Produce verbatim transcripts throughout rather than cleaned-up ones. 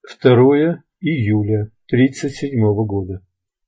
второе июля тридцать седьмого года.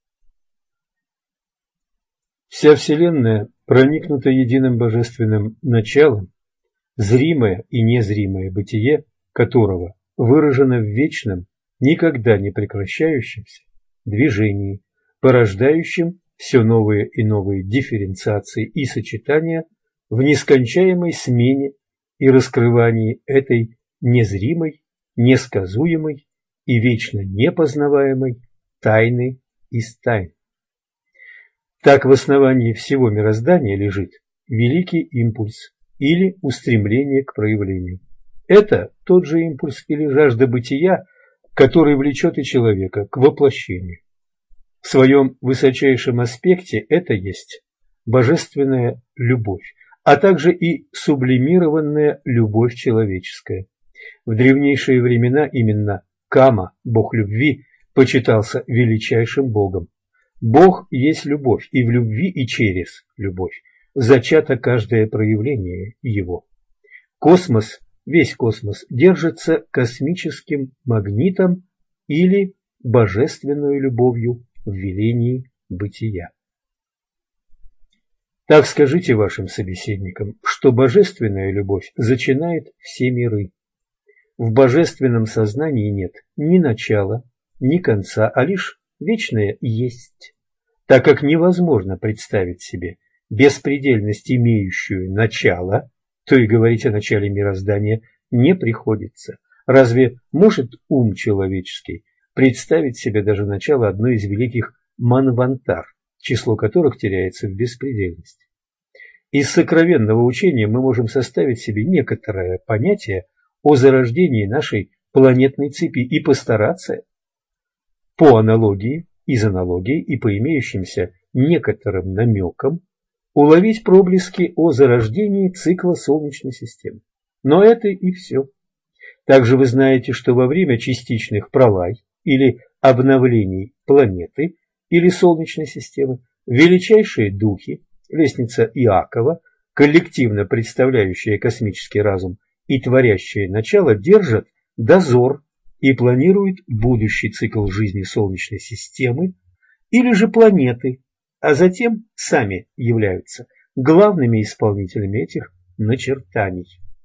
Вся Вселенная проникнута единым божественным началом, зримое и незримое бытие которого выражено в вечном, никогда не прекращающемся движении, порождающем все новые и новые дифференциации и сочетания в нескончаемой смене и раскрывании этой незримой, несказуемой и вечно непознаваемой тайны из тайн. Так в основании всего мироздания лежит великий импульс или устремление к проявлению. Это тот же импульс или жажда бытия, который влечет и человека к воплощению. В своем высочайшем аспекте это есть божественная любовь, а также и сублимированная любовь человеческая. В древнейшие времена именно Кама, бог любви, почитался величайшим богом. Бог есть любовь, и в любви и через любовь зачато каждое проявление его. Космос, весь космос, держится космическим магнитом или божественной любовью в велении бытия. Так скажите вашим собеседникам, что божественная любовь зачинает все миры. В божественном сознании нет ни начала, ни конца, а лишь вечное есть, так как невозможно представить себе беспредельность, имеющую начало, то и говорить о начале мироздания не приходится. Разве может ум человеческий представить себе даже начало одной из великих манвантар, число которых теряется в беспредельности? Из сокровенного учения мы можем составить себе некоторое понятие о зарождении нашей планетной цепи и постараться по аналогии, из аналогии и по имеющимся некоторым намекам уловить проблески о зарождении цикла Солнечной системы. Но это и все. Также вы знаете, что во время частичных пролай или обновлений планеты или Солнечной системы величайшие духи, лестница Иакова, коллективно представляющие космический разум и творящие начало, держат дозор и планируют будущий цикл жизни Солнечной системы или же планеты, а затем сами являются главными исполнителями этих начертаний.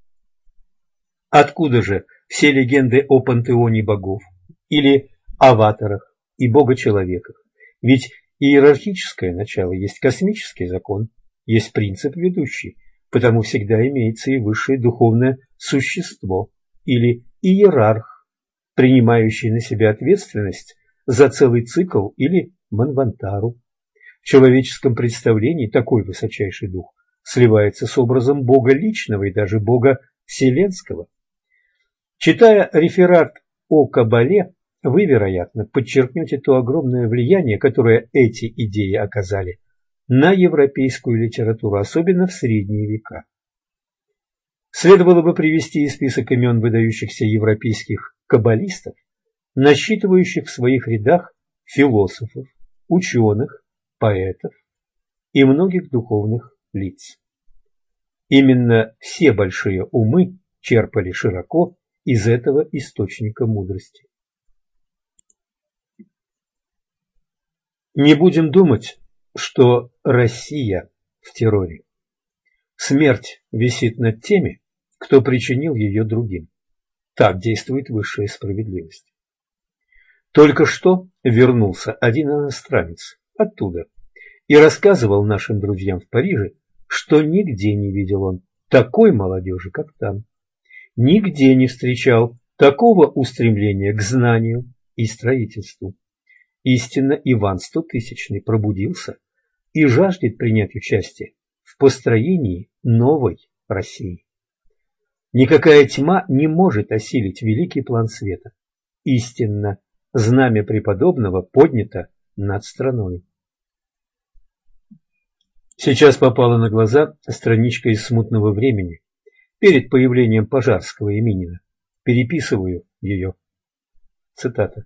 Откуда же все легенды о пантеоне богов или аватарах и бога-человеках? Ведь иерархическое начало есть космический закон, есть принцип ведущий, потому всегда имеется и высшее духовное существо или иерарх, принимающий на себя ответственность за целый цикл или манвантару. В человеческом представлении такой высочайший дух сливается с образом Бога личного и даже Бога вселенского. Читая реферат о Кабале, вы, вероятно, подчеркнете то огромное влияние, которое эти идеи оказали на европейскую литературу, особенно в средние века. Следовало бы привести и список имен выдающихся европейских каббалистов, насчитывающих в своих рядах философов, ученых, поэтов и многих духовных лиц. Именно все большие умы черпали широко из этого источника мудрости. Не будем думать, что Россия в терроре. Смерть висит над теми, кто причинил ее другим. Так действует высшая справедливость. Только что вернулся один иностранец оттуда и рассказывал нашим друзьям в Париже, что нигде не видел он такой молодежи, как там. Нигде не встречал такого устремления к знанию и строительству. Истинно Иван Стотысячный пробудился и жаждет принять участие в построении новой России. Никакая тьма не может осилить великий план света. Истинно знамя преподобного поднято над страной. Сейчас попала на глаза страничка из «Смутного времени». Перед появлением Пожарского и Минина. Переписываю ее. Цитата.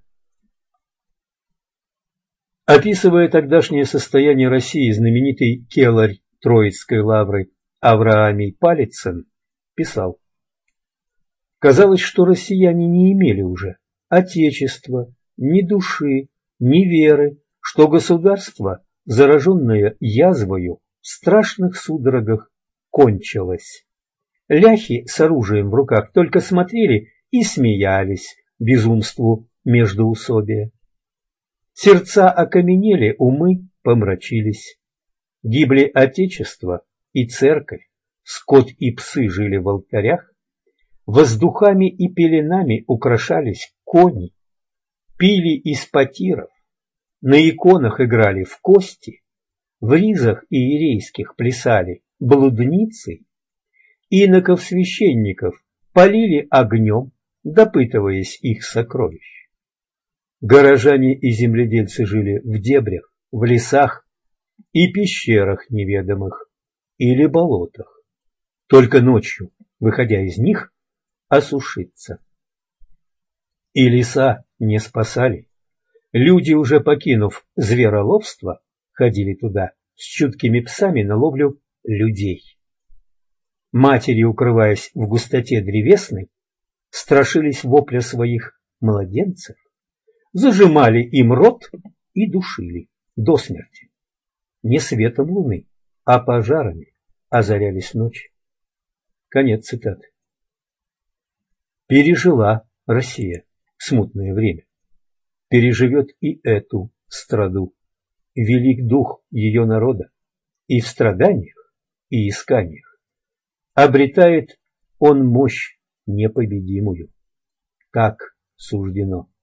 Описывая тогдашнее состояние России, знаменитый келарь Троицкой лавры Авраамий Палицын писал: «Казалось, что россияне не имели уже отечества, ни души, ни веры, что государство, зараженное язвою, в страшных судорогах кончилось. Ляхи с оружием в руках только смотрели и смеялись безумству междоусобия. Сердца окаменели, умы помрачились. Гибли отечество и церковь, скот и псы жили в алтарях, воздухами и пеленами украшались кони, пили из потиров, на иконах играли в кости, в ризах иерейских плясали блудницы, иноков священников полили огнем, допытываясь их сокровищ. Горожане и земледельцы жили в дебрях, в лесах и пещерах неведомых или болотах, только ночью, выходя из них, осушиться. И леса не спасали. Люди, уже покинув звероловство, ходили туда с чуткими псами на ловлю людей. Матери, укрываясь в густоте древесной, страшились вопля своих младенцев, зажимали им рот и душили до смерти. Не светом луны, а пожарами озарялись ночи. Конец цитаты. Пережила Россия смутное время. Переживет и эту страду. Велик дух ее народа, и в страданиях, и исканиях обретает он мощь непобедимую. Так суждено.